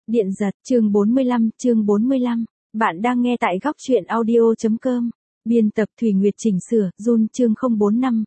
Điện giật, chương 45, bạn đang nghe tại góc truyện audio.com. Biên tập Thùy Nguyệt chỉnh sửa, Jun chương 045,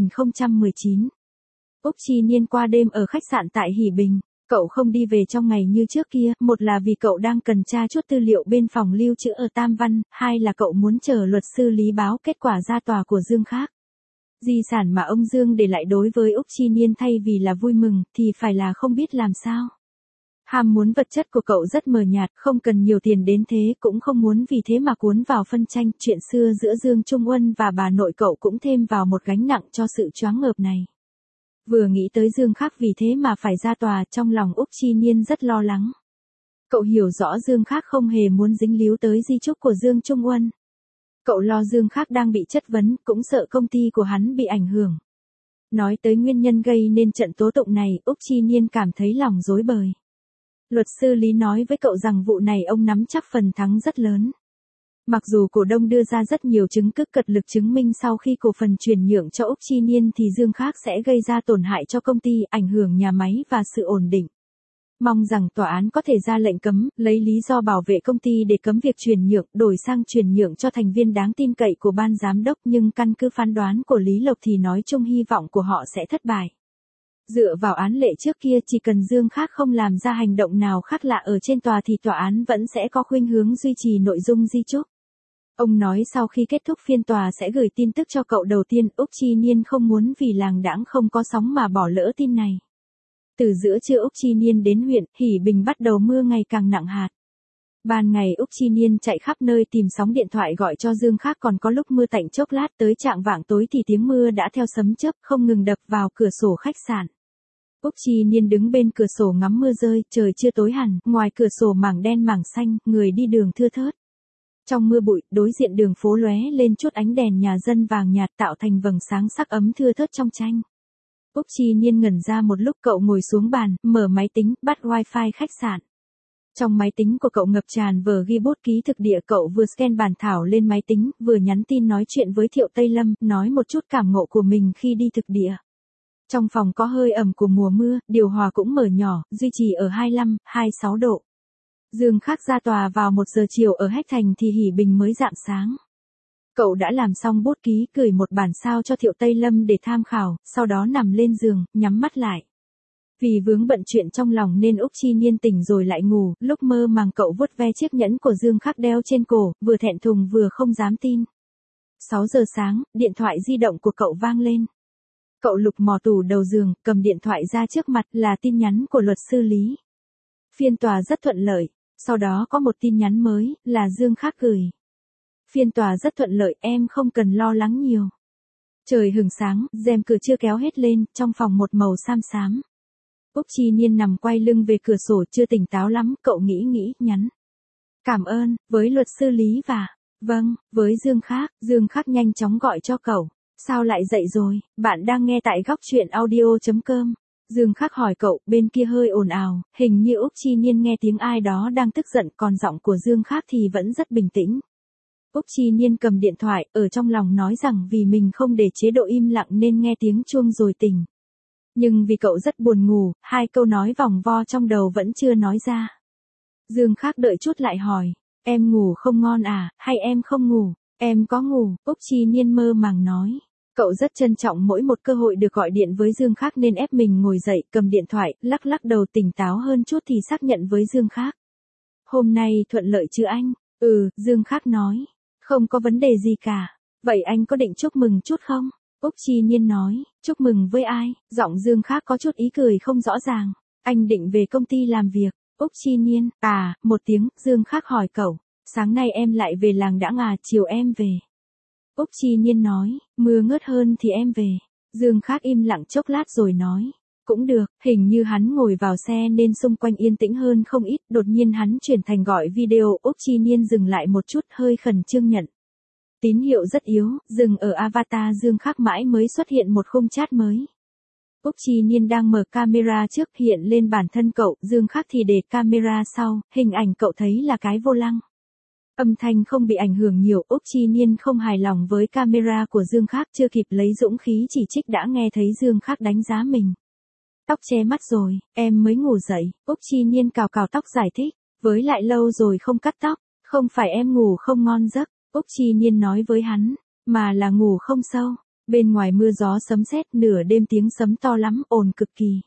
2019. Úc Chi Niên qua đêm ở khách sạn tại Hỷ Bình. Cậu không đi về trong ngày như trước kia, một là vì cậu đang cần tra chút tư liệu bên phòng lưu trữ ở Tam Văn, hai là cậu muốn chờ luật sư Lý báo kết quả ra tòa của Dương Khác. Di sản mà ông Dương để lại đối với Úc Chi Niên thay vì là vui mừng, thì phải là không biết làm sao. Ham muốn vật chất của cậu rất mờ nhạt, không cần nhiều tiền đến thế, cũng không muốn vì thế mà cuốn vào phân tranh. Chuyện xưa giữa Dương Trung Uân và bà nội cậu cũng thêm vào một gánh nặng cho sự choáng ngợp này. Vừa nghĩ tới Dương Khác vì thế mà phải ra tòa, trong lòng Úc Chi Niên rất lo lắng. Cậu hiểu rõ Dương Khác không hề muốn dính líu tới di chúc của Dương Trung Uân. Cậu lo Dương Khác đang bị chất vấn, cũng sợ công ty của hắn bị ảnh hưởng. Nói tới nguyên nhân gây nên trận tố tụng này, Úc Chi Niên cảm thấy lòng rối bời. Luật sư Lý nói với cậu rằng vụ này ông nắm chắc phần thắng rất lớn. Mặc dù cổ đông đưa ra rất nhiều chứng cứ cật lực chứng minh sau khi cổ phần chuyển nhượng cho Úc Chi Niên thì Dương Khác sẽ gây ra tổn hại cho công ty, ảnh hưởng nhà máy và sự ổn định. Mong rằng tòa án có thể ra lệnh cấm, lấy lý do bảo vệ công ty để cấm việc chuyển nhượng, đổi sang chuyển nhượng cho thành viên đáng tin cậy của ban giám đốc, nhưng căn cứ phán đoán của Lý Lộc thì nói chung hy vọng của họ sẽ thất bại. Dựa vào án lệ trước kia, chỉ cần Dương Khác không làm ra hành động nào khác lạ ở trên tòa thì tòa án vẫn sẽ có khuynh hướng duy trì nội dung di chúc. Ông nói sau khi kết thúc phiên tòa sẽ gửi tin tức cho cậu đầu tiên. Úc Chi Niên không muốn vì làng đãng không có sóng mà bỏ lỡ tin này. Từ giữa trưa Úc Chi Niên đến huyện Hỷ Bình bắt đầu mưa ngày càng nặng hạt. Ban ngày Úc Chi Niên chạy khắp nơi tìm sóng điện thoại gọi cho Dương Khác, còn có lúc mưa tạnh chốc lát, tới chạng vạng tối thì tiếng mưa đã theo sấm chớp không ngừng đập vào cửa sổ khách sạn. Úc Chi Niên đứng bên cửa sổ ngắm mưa rơi, trời chưa tối hẳn, ngoài cửa sổ mảng đen mảng xanh, người đi đường thưa thớt. Trong mưa bụi, đối diện đường phố lóe lên chút ánh đèn nhà dân vàng nhạt tạo thành vầng sáng sắc ấm thưa thớt trong tranh. Úc Chi Niên ngẩn ra một lúc, cậu ngồi xuống bàn, mở máy tính, bắt wifi khách sạn. Trong máy tính của cậu ngập tràn vở ghi bút ký thực địa, cậu vừa scan bản thảo lên máy tính, vừa nhắn tin nói chuyện với Thiệu Tây Lâm, nói một chút cảm ngộ của mình khi đi thực địa. Trong phòng có hơi ẩm của mùa mưa, điều hòa cũng mở nhỏ, duy trì ở 25-26 độ. Dương Khác ra tòa vào 1 giờ chiều ở Hách Thành thì Hỷ Bình mới rạng sáng. Cậu đã làm xong bút ký, gửi một bản sao cho Thiệu Tây Lâm để tham khảo, sau đó nằm lên giường, nhắm mắt lại. Vì vướng bận chuyện trong lòng nên Úc Chi Niên tỉnh rồi lại ngủ, lúc mơ màng cậu vuốt ve chiếc nhẫn của Dương Khác đeo trên cổ, vừa thẹn thùng vừa không dám tin. 6 giờ sáng, điện thoại di động của cậu vang lên. Cậu lục mò tủ đầu giường, cầm điện thoại ra trước mặt, là tin nhắn của luật sư Lý. Phiên tòa rất thuận lợi, sau đó có một tin nhắn mới, là Dương Khác gửi. Phiên tòa rất thuận lợi, em không cần lo lắng nhiều. Trời hửng sáng, rèm cửa chưa kéo hết lên, trong phòng một màu xám xám. Úc Chi Niên nằm quay lưng về cửa sổ, chưa tỉnh táo lắm, cậu nghĩ, nhắn. Cảm ơn, với luật sư Lý và, vâng, với Dương Khác. Dương Khác nhanh chóng gọi cho cậu. Sao lại dậy rồi, bạn đang nghe tại góc truyện audio.com. Dương Khác hỏi cậu, bên kia hơi ồn ào, hình như Úc Chi Niên nghe tiếng ai đó đang tức giận, còn giọng của Dương Khác thì vẫn rất bình tĩnh. Úc Chi Niên cầm điện thoại, ở trong lòng nói rằng vì mình không để chế độ im lặng nên nghe tiếng chuông rồi tỉnh. Nhưng vì cậu rất buồn ngủ, 2 câu nói vòng vo trong đầu vẫn chưa nói ra. Dương Khác đợi chút lại hỏi, em ngủ không ngon à, hay em không ngủ? Em có ngủ, Úc Chi Niên mơ màng nói. Cậu rất trân trọng mỗi một cơ hội được gọi điện với Dương Khác nên ép mình ngồi dậy, cầm điện thoại, lắc đầu tỉnh táo hơn chút thì xác nhận với Dương Khác. Hôm nay thuận lợi chứ anh? Dương Khác nói. Không có vấn đề gì cả. Vậy anh có định chúc mừng chút không? Úc Chi Niên nói. Chúc mừng với ai? Giọng Dương Khác có chút ý cười không rõ ràng. Anh định về công ty làm việc. Úc Chi Niên. Một tiếng, Dương Khác hỏi cậu. Sáng nay em lại về làng đãng à, chiều em về. Úc Chi Niên nói, mưa ngớt hơn thì em về. Dương Khác im lặng chốc lát rồi nói, cũng được. Hình như hắn ngồi vào xe nên xung quanh yên tĩnh hơn không ít, đột nhiên hắn chuyển thành gọi video. Úc Chi Niên dừng lại một chút, hơi khẩn trương nhận. Tín hiệu rất yếu, dừng ở avatar Dương Khác mãi mới xuất hiện một khung chat mới. Úc Chi Niên đang mở camera trước, hiện lên bản thân cậu, Dương Khác thì để camera sau, hình ảnh cậu thấy là cái vô lăng. Âm thanh không bị ảnh hưởng nhiều. Úc Chi Niên không hài lòng với camera của Dương Khác, chưa kịp lấy dũng khí chỉ trích đã nghe thấy Dương Khác đánh giá mình. Tóc che mắt rồi, em mới ngủ dậy, Úc Chi Nhiên cào cào tóc giải thích, với lại lâu rồi không cắt tóc, không phải em ngủ không ngon giấc, Úc Chi Nhiên nói với hắn, mà là ngủ không sâu. Bên ngoài mưa gió sấm sét, nửa đêm tiếng sấm to lắm, ồn cực kỳ.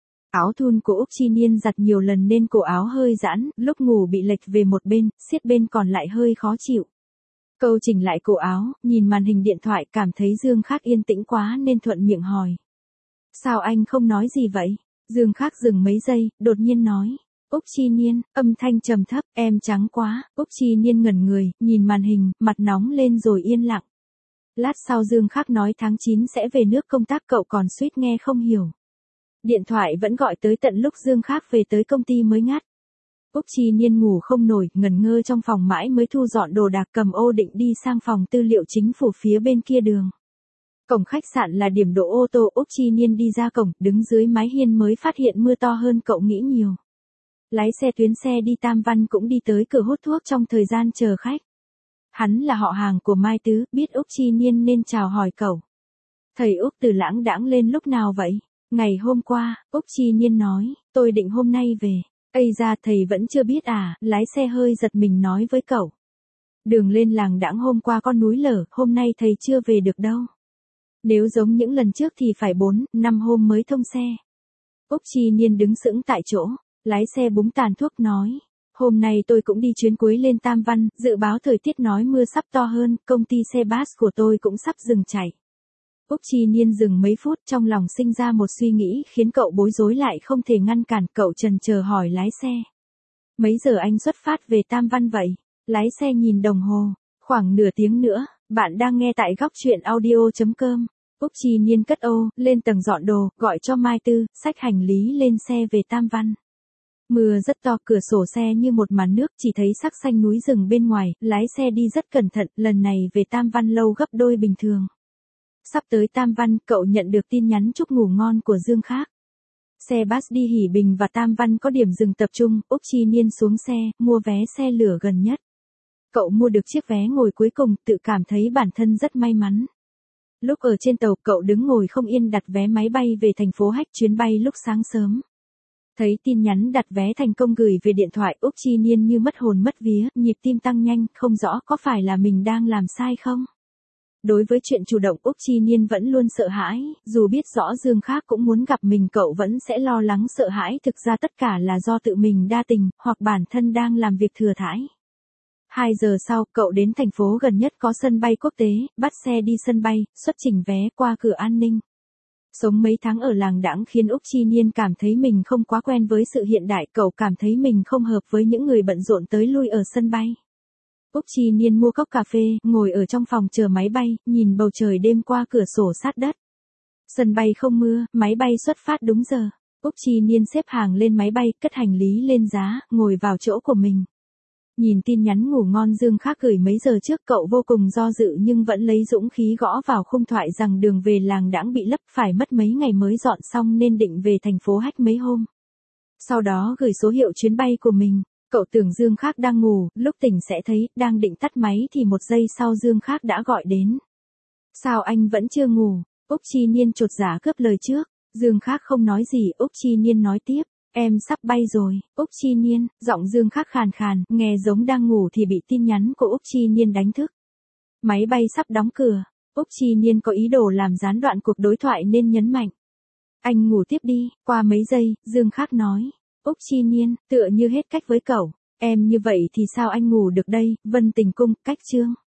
Áo thun của Úc Chi Nhiên giặt nhiều lần nên cổ áo hơi giãn, lúc ngủ bị lệch về một bên, siết bên còn lại hơi khó chịu. Câu chỉnh lại cổ áo, nhìn màn hình điện thoại cảm thấy Dương Khắc yên tĩnh quá nên thuận miệng hỏi. Sao anh không nói gì vậy? Dương Khắc dừng mấy giây, đột nhiên nói. Úc Chi Nhiên, âm thanh trầm thấp, em trắng quá. Úc Chi Nhiên ngẩn người, nhìn màn hình, mặt nóng lên rồi yên lặng. Lát sau Dương Khắc nói tháng 9 sẽ về nước công tác, cậu còn suýt nghe không hiểu. Điện thoại vẫn gọi tới tận lúc Dương Khắc về tới công ty mới ngắt. Úc Chi Nhiên ngủ không nổi, ngẩn ngơ trong phòng mãi mới thu dọn đồ đạc, cầm ô định đi sang phòng tư liệu chính phủ phía bên kia đường. Cổng khách sạn là điểm đỗ ô tô, Úc Chi Nhiên đi ra cổng, đứng dưới mái hiên mới phát hiện mưa to hơn cậu nghĩ nhiều. Lái xe tuyến xe đi Tam Văn cũng đi tới cửa hút thuốc trong thời gian chờ khách. Hắn là họ hàng của Mai Tứ, biết Úc Chi Nhiên nên chào hỏi cậu. Thầy Úc từ lãng đãng lên lúc nào vậy? Ngày hôm qua, Úc Chi Nhiên nói, tôi định hôm nay về. Ây ra thầy vẫn chưa biết à, lái xe hơi giật mình nói với cậu. Đường lên làng đãng hôm qua con núi lở, hôm nay thầy chưa về được đâu. Nếu giống những lần trước thì phải 4-5 hôm mới thông xe. Úc Chi Nhiên đứng sững tại chỗ, lái xe búng tàn thuốc nói. Hôm nay tôi cũng đi chuyến cuối lên Tam Văn, dự báo thời tiết nói mưa sắp to hơn, công ty xe bus của tôi cũng sắp dừng chạy. Úc Chi Nhiên dừng mấy phút, trong lòng sinh ra một suy nghĩ khiến cậu bối rối lại không thể ngăn cản, cậu chần chờ hỏi lái xe. Mấy giờ anh xuất phát về Tam Văn vậy? Lái xe nhìn đồng hồ, khoảng nửa tiếng nữa, bạn đang nghe tại góc truyện audio.com. Úc Chi Nhiên cất ô, lên tầng dọn đồ, gọi cho Mai Tư, xách hành lý lên xe về Tam Văn. Mưa rất to, cửa sổ xe như một màn nước, chỉ thấy sắc xanh núi rừng bên ngoài, lái xe đi rất cẩn thận, lần này về Tam Văn lâu gấp đôi bình thường. Sắp tới Tam Văn, cậu nhận được tin nhắn chúc ngủ ngon của Dương Khắc. Xe bus đi Hỷ Bình và Tam Văn có điểm dừng tập trung, Úc Chi Nhiên xuống xe, mua vé xe lửa gần nhất. Cậu mua được chiếc vé ngồi cuối cùng, tự cảm thấy bản thân rất may mắn. Lúc ở trên tàu, cậu đứng ngồi không yên đặt vé máy bay về thành phố Hách, chuyến bay lúc sáng sớm. Thấy tin nhắn đặt vé thành công gửi về điện thoại, Úc Chi Nhiên như mất hồn mất vía, nhịp tim tăng nhanh, không rõ có phải là mình đang làm sai không? Đối với chuyện chủ động, Úc Chi Nhiên vẫn luôn sợ hãi, dù biết rõ Dương Khắc cũng muốn gặp mình, cậu vẫn sẽ lo lắng sợ hãi, thực ra tất cả là do tự mình đa tình, hoặc bản thân đang làm việc thừa thãi. 2 giờ sau, cậu đến thành phố gần nhất có sân bay quốc tế, bắt xe đi sân bay, xuất trình vé qua cửa an ninh. Sống mấy tháng ở làng đãng khiến Úc Chi Nhiên cảm thấy mình không quá quen với sự hiện đại, cậu cảm thấy mình không hợp với những người bận rộn tới lui ở sân bay. Úc Chi Nhiên mua cốc cà phê, ngồi ở trong phòng chờ máy bay, nhìn bầu trời đêm qua cửa sổ sát đất. Sân bay không mưa, máy bay xuất phát đúng giờ. Úc Chi Nhiên xếp hàng lên máy bay, cất hành lý lên giá, ngồi vào chỗ của mình. Nhìn tin nhắn ngủ ngon Dương Khắc gửi mấy giờ trước, cậu vô cùng do dự nhưng vẫn lấy dũng khí gõ vào khung thoại rằng đường về làng đãng bị lấp, phải mất mấy ngày mới dọn xong nên định về thành phố Hách mấy hôm. Sau đó gửi số hiệu chuyến bay của mình. Cậu tưởng Dương Khắc đang ngủ, lúc tỉnh sẽ thấy, đang định tắt máy thì 1 giây sau Dương Khắc đã gọi đến. Sao anh vẫn chưa ngủ? Úc Chi Nhiên chột dạ cướp lời trước. Dương Khắc không nói gì, Úc Chi Nhiên nói tiếp. Em sắp bay rồi. Úc Chi Nhiên, giọng Dương Khắc khàn khàn, nghe giống đang ngủ thì bị tin nhắn của Úc Chi Nhiên đánh thức. Máy bay sắp đóng cửa. Úc Chi Nhiên có ý đồ làm gián đoạn cuộc đối thoại nên nhấn mạnh. Anh ngủ tiếp đi. Qua mấy giây, Dương Khắc nói. Úc Chi Nhiên, tựa như hết cách với cậu. Em như vậy thì sao anh ngủ được đây? Vân Tình Cung, cách chương.